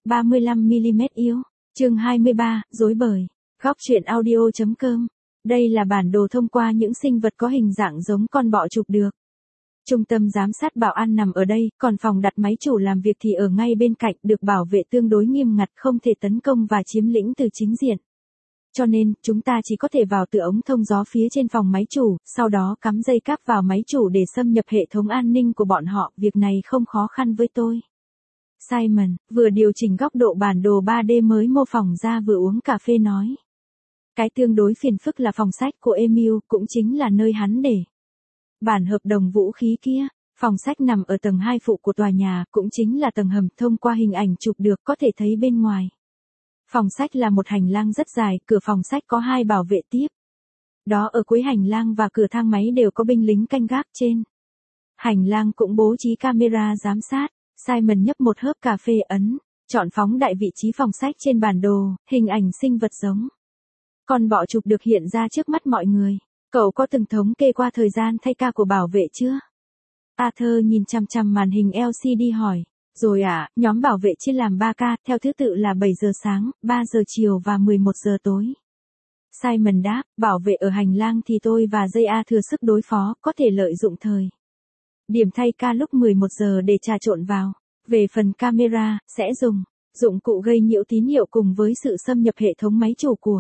35mm yêu. Chương 23, dối bời. Góc truyện audio.com. Đây là bản đồ thông qua những sinh vật có hình dạng giống con bọ chụp được. Trung tâm giám sát bảo an nằm ở đây, còn phòng đặt máy chủ làm việc thì ở ngay bên cạnh, được bảo vệ tương đối nghiêm ngặt, không thể tấn công và chiếm lĩnh từ chính diện. Cho nên, chúng ta chỉ có thể vào từ ống thông gió phía trên phòng máy chủ, sau đó cắm dây cáp vào máy chủ để xâm nhập hệ thống an ninh của bọn họ, việc này không khó khăn với tôi. Simon, vừa điều chỉnh góc độ bản đồ 3D mới mô phỏng ra vừa uống cà phê nói. Cái tương đối phiền phức là phòng sách của Emil, cũng chính là nơi hắn để bản hợp đồng vũ khí kia. Phòng sách nằm ở tầng 2 phụ của tòa nhà, cũng chính là tầng hầm, thông qua hình ảnh chụp được có thể thấy bên ngoài. Phòng sách là một hành lang rất dài, cửa phòng sách có 2 bảo vệ tiếp. Đó ở cuối hành lang và cửa thang máy đều có binh lính canh gác trên. Hành lang cũng bố trí camera giám sát. Simon nhấp một hớp cà phê chọn phóng đại vị trí phòng sách trên bản đồ, hình ảnh sinh vật giống. Con bọ chụp được hiện ra trước mắt mọi người. Cậu có từng thống kê qua thời gian thay ca của bảo vệ chưa? Arthur nhìn chằm chằm màn hình LCD hỏi. Rồi ạ, nhóm bảo vệ chia làm 3 ca, theo thứ tự là 7 giờ sáng, 3 giờ chiều và 11 giờ tối. Simon đáp, bảo vệ ở hành lang thì tôi và JA thừa sức đối phó, có thể lợi dụng thời điểm thay ca lúc 11 giờ để trà trộn vào. Về phần camera, sẽ dùng dụng cụ gây nhiễu tín hiệu cùng với sự xâm nhập hệ thống máy chủ của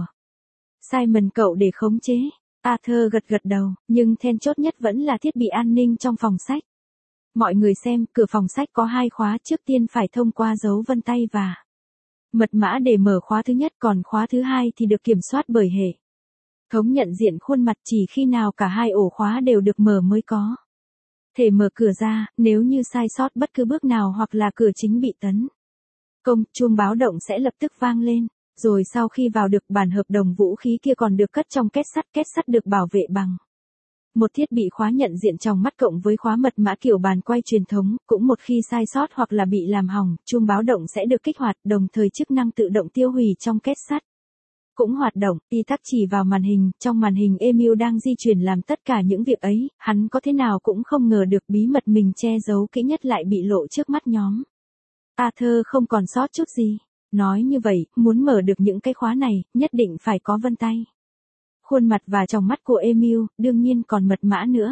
Simon cậu để khống chế. Arthur gật đầu, nhưng then chốt nhất vẫn là thiết bị an ninh trong phòng sách. Mọi người xem, cửa phòng sách có 2 khóa, trước tiên phải thông qua dấu vân tay và mật mã để mở khóa thứ nhất, còn khóa thứ 2 thì được kiểm soát bởi hệ thống nhận diện khuôn mặt, chỉ khi nào cả 2 ổ khóa đều được mở mới có thể mở cửa ra. Nếu như sai sót bất cứ bước nào hoặc là cửa chính bị tấn công, chuông báo động sẽ lập tức vang lên. Rồi sau khi vào được, bản hợp đồng vũ khí kia còn được cất trong két sắt được bảo vệ bằng một thiết bị khóa nhận diện trong mắt cộng với khóa mật mã kiểu bàn quay truyền thống, cũng một khi sai sót hoặc là bị làm hỏng, chuông báo động sẽ được kích hoạt, đồng thời chức năng tự động tiêu hủy trong két sắt cũng hoạt động. Y tắc chỉ vào màn hình, trong màn hình Emil đang di chuyển làm tất cả những việc ấy, hắn có thế nào cũng không ngờ được bí mật mình che giấu kỹ nhất lại bị lộ trước mắt nhóm. Arthur không còn sót chút gì. Nói như vậy, muốn mở được những cái khóa này, nhất định phải có vân tay, khuôn mặt và tròng mắt của Emil, đương nhiên còn mật mã nữa.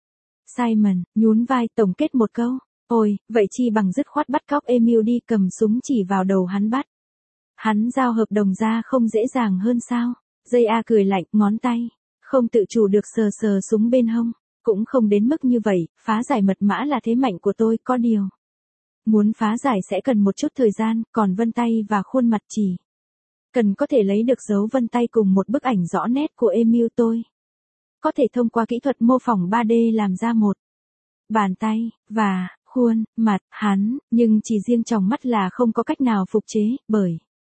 Simon, nhún vai, tổng kết một câu. Ôi, vậy chi bằng dứt khoát bắt cóc Emil đi, cầm súng chỉ vào đầu hắn bắt hắn giao hợp đồng ra không dễ dàng hơn sao? JA cười lạnh, ngón tay không tự chủ được sờ súng bên hông. Cũng không đến mức như vậy, phá giải mật mã là thế mạnh của tôi, có điều muốn phá giải sẽ cần một chút thời gian, còn vân tay và khuôn mặt chỉ cần có thể lấy được dấu vân tay cùng một bức ảnh rõ nét của Emil, tôi có thể thông qua kỹ thuật mô phỏng 3D làm ra một bàn tay và khuôn mặt hắn, nhưng chỉ riêng tròng mắt là không có cách nào phục chế, bởi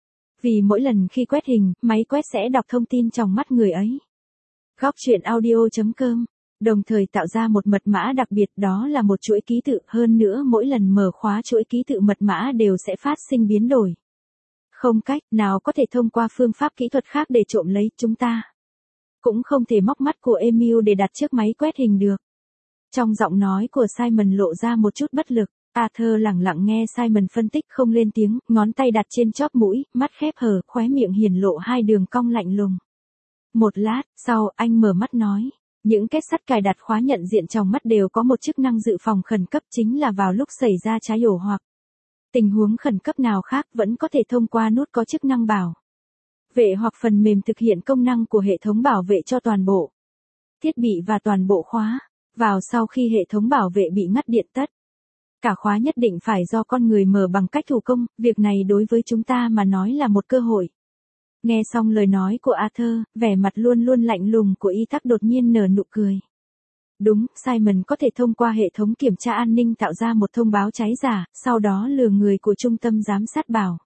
vì mỗi lần khi quét hình, máy quét sẽ đọc thông tin tròng mắt người ấy. Góc truyện audio.com. Đồng thời tạo ra một mật mã đặc biệt, đó là một chuỗi ký tự, hơn nữa mỗi lần mở khóa chuỗi ký tự mật mã đều sẽ phát sinh biến đổi. Không cách nào có thể thông qua phương pháp kỹ thuật khác để trộm lấy, chúng ta cũng không thể móc mắt của Emil để đặt trước máy quét hình được. Trong giọng nói của Simon lộ ra một chút bất lực. Arthur lặng lặng nghe Simon phân tích, không lên tiếng, ngón tay đặt trên chóp mũi, mắt khép hờ, khóe miệng hiển lộ 2 đường cong lạnh lùng. Một lát sau, anh mở mắt nói. Những két sắt cài đặt khóa nhận diện trong mắt đều có một chức năng dự phòng khẩn cấp, chính là vào lúc xảy ra cháy nổ hoặc tình huống khẩn cấp nào khác vẫn có thể thông qua nút có chức năng bảo vệ hoặc phần mềm thực hiện công năng của hệ thống bảo vệ cho toàn bộ thiết bị và toàn bộ khóa vào sau khi hệ thống bảo vệ bị ngắt điện. Tất cả khóa nhất định phải do con người mở bằng cách thủ công, việc này đối với chúng ta mà nói là một cơ hội. Nghe xong lời nói của Arthur, vẻ mặt luôn luôn lạnh lùng của Y Tắc đột nhiên nở nụ cười. Đúng, Simon có thể thông qua hệ thống kiểm tra an ninh tạo ra một thông báo cháy giả, sau đó lừa người của trung tâm giám sát bảo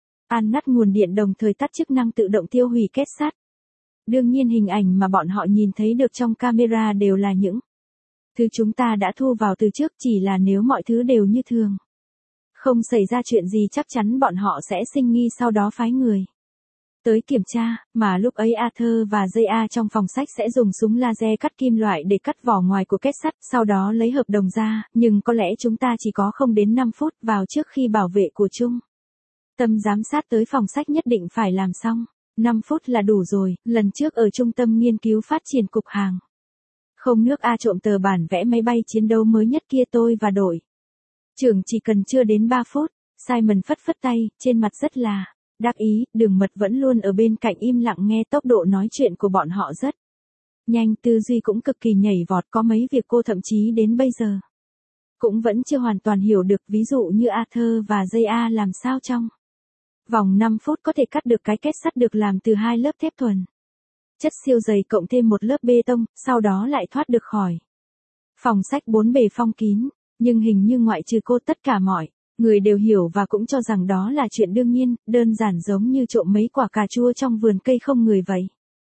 an ngắt nguồn điện, đồng thời tắt chức năng tự động tiêu hủy két sắt. Đương nhiên hình ảnh mà bọn họ nhìn thấy được trong camera đều là những thứ chúng ta đã thu vào từ trước, chỉ là nếu mọi thứ đều như thường, không xảy ra chuyện gì, chắc chắn bọn họ sẽ sinh nghi, sau đó phái người tới kiểm tra, mà lúc ấy Arthur và JA trong phòng sách sẽ dùng súng laser cắt kim loại để cắt vỏ ngoài của két sắt, sau đó lấy hợp đồng ra, nhưng có lẽ chúng ta chỉ có không đến 5 phút vào trước khi bảo vệ của trung Tâm giám sát tới phòng sách nhất định phải làm xong. 5 phút là đủ rồi, lần trước ở trung tâm nghiên cứu phát triển cục hàng. Không nước A trộm tờ bản vẽ máy bay chiến đấu mới nhất kia tôi và đội trưởng chỉ cần chưa đến 3 phút, Simon phất phất tay, trên mặt rất là đắc ý, Đường Mật vẫn luôn ở bên cạnh im lặng nghe tốc độ nói chuyện của bọn họ rất nhanh, tư duy cũng cực kỳ nhảy vọt, có mấy việc cô thậm chí đến bây giờ cũng vẫn chưa hoàn toàn hiểu được, ví dụ như Arthur và J.A. làm sao trong vòng 5 phút có thể cắt được cái kết sắt được làm từ 2 lớp thép thuần. Chất siêu dày cộng thêm một lớp bê tông, sau đó lại thoát được khỏi phòng sách 4 bề phong kín, nhưng hình như ngoại trừ cô tất cả mọi người đều hiểu và cũng cho rằng đó là chuyện đương nhiên, đơn giản giống như trộm mấy quả cà chua trong vườn cây không người vậy.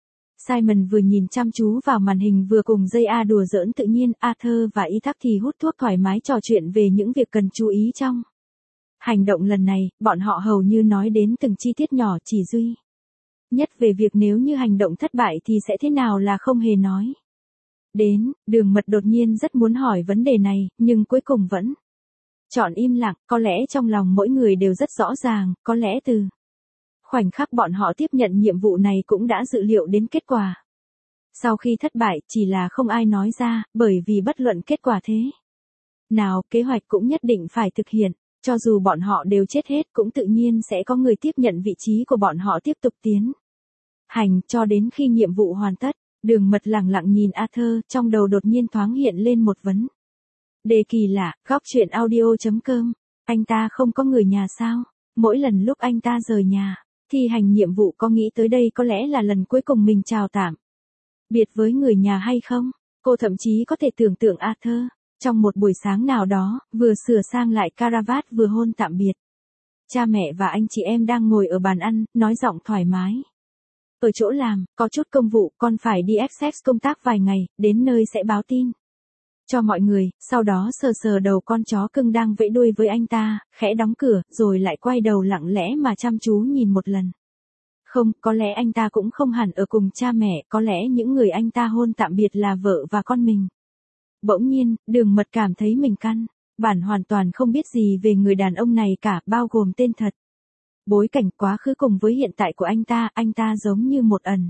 Simon vừa nhìn chăm chú vào màn hình vừa cùng J.A. đùa giỡn tự nhiên, Arthur và Isaac thì hút thuốc thoải mái trò chuyện về những việc cần chú ý trong hành động lần này, bọn họ hầu như nói đến từng chi tiết nhỏ, chỉ duy nhất về việc nếu như hành động thất bại thì sẽ thế nào là không hề nói đến. Đường Mật đột nhiên rất muốn hỏi vấn đề này, nhưng cuối cùng vẫn chọn im lặng, có lẽ trong lòng mỗi người đều rất rõ ràng, có lẽ từ khoảnh khắc bọn họ tiếp nhận nhiệm vụ này cũng đã dự liệu đến kết quả. Sau khi thất bại, chỉ là không ai nói ra, bởi vì bất luận kết quả thế nào, kế hoạch cũng nhất định phải thực hiện. Cho dù bọn họ đều chết hết cũng tự nhiên sẽ có người tiếp nhận vị trí của bọn họ tiếp tục tiến hành cho đến khi nhiệm vụ hoàn tất. Đường Mật lặng lặng nhìn Arthur, trong đầu đột nhiên thoáng hiện lên một vấn đề kỳ lạ. Góc truyện audio.com. Anh ta không có người nhà sao? Mỗi lần lúc anh ta rời nhà thi hành nhiệm vụ có nghĩ tới đây có lẽ là lần cuối cùng mình chào tạm biệt với người nhà hay không? Cô thậm chí có thể tưởng tượng Arthur trong một buổi sáng nào đó, vừa sửa sang lại caravat vừa hôn tạm biệt cha mẹ và anh chị em đang ngồi ở bàn ăn, nói giọng thoải mái. Ở chỗ làm, có chút công vụ, con phải đi Essex công tác vài ngày, đến nơi sẽ báo tin cho mọi người, sau đó sờ sờ đầu con chó cưng đang vẫy đuôi với anh ta, khẽ đóng cửa, rồi lại quay đầu lặng lẽ mà chăm chú nhìn một lần. Không, có lẽ anh ta cũng không hẳn ở cùng cha mẹ, có lẽ những người anh ta hôn tạm biệt là vợ và con mình. Bỗng nhiên, Đường Mật cảm thấy mình căn bản hoàn toàn không biết gì về người đàn ông này cả, bao gồm tên thật, bối cảnh, quá khứ cùng với hiện tại của anh ta giống như một ẩn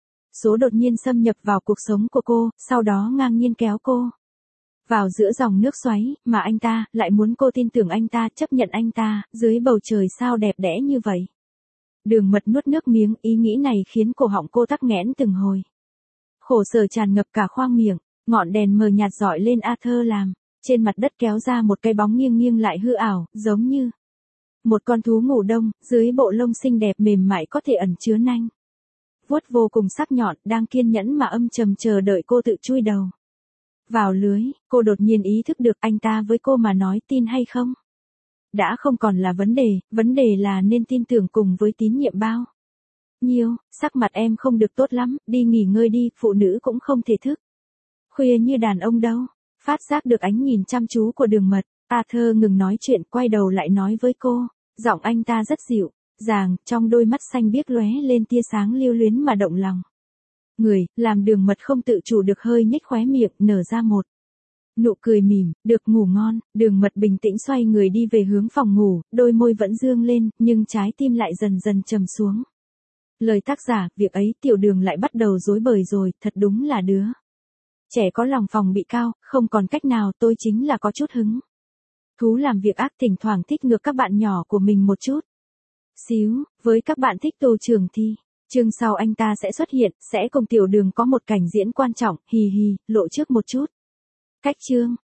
số đột nhiên xâm nhập vào cuộc sống của cô, sau đó ngang nhiên kéo cô vào giữa dòng nước xoáy, mà anh ta lại muốn cô tin tưởng anh ta, chấp nhận anh ta, dưới bầu trời sao đẹp đẽ như vậy. Đường Mật nuốt nước miếng, ý nghĩ này khiến cổ họng cô tắc nghẽn từng hồi. Khổ sở tràn ngập cả khoang miệng. Ngọn đèn mờ nhạt dọi lên Arthur làm trên mặt đất kéo ra một cái bóng nghiêng nghiêng lại hư ảo, giống như một con thú ngủ đông, dưới bộ lông xinh đẹp mềm mại có thể ẩn chứa nanh vuốt vô cùng sắc nhọn, đang kiên nhẫn mà âm trầm chờ đợi cô tự chui đầu vào lưới. Cô đột nhiên ý thức được anh ta với cô mà nói tin hay không đã không còn là vấn đề là nên tin tưởng cùng với tín nhiệm bao nhiêu. Sắc mặt em không được tốt lắm, đi nghỉ ngơi đi, phụ nữ cũng không thể thức khuya như đàn ông đâu. Phát giác được ánh nhìn chăm chú của Đường Mật, Arthur ngừng nói chuyện, quay đầu lại nói với cô, giọng anh ta rất dịu dàng, trong đôi mắt xanh biếc lóe lên tia sáng lưu luyến mà động lòng người, làm Đường Mật không tự chủ được hơi nhếch khóe miệng, nở ra một nụ cười mỉm. Được ngủ ngon. Đường Mật bình tĩnh xoay người đi về hướng phòng ngủ, đôi môi vẫn dương lên, nhưng trái tim lại dần dần trầm xuống. Lời tác giả, việc ấy Tiểu Đường lại bắt đầu rối bời rồi, thật đúng là đứa trẻ có lòng phòng bị cao, không còn cách nào, tôi chính là có chút hứng thú làm việc ác, thỉnh thoảng thích ngược các bạn nhỏ của mình một chút xíu. Với các bạn thích Tô Trường Thi, chương sau anh ta sẽ xuất hiện, sẽ cùng Tiểu Đường có một cảnh diễn quan trọng, hì hì, lộ trước một chút. Cách chương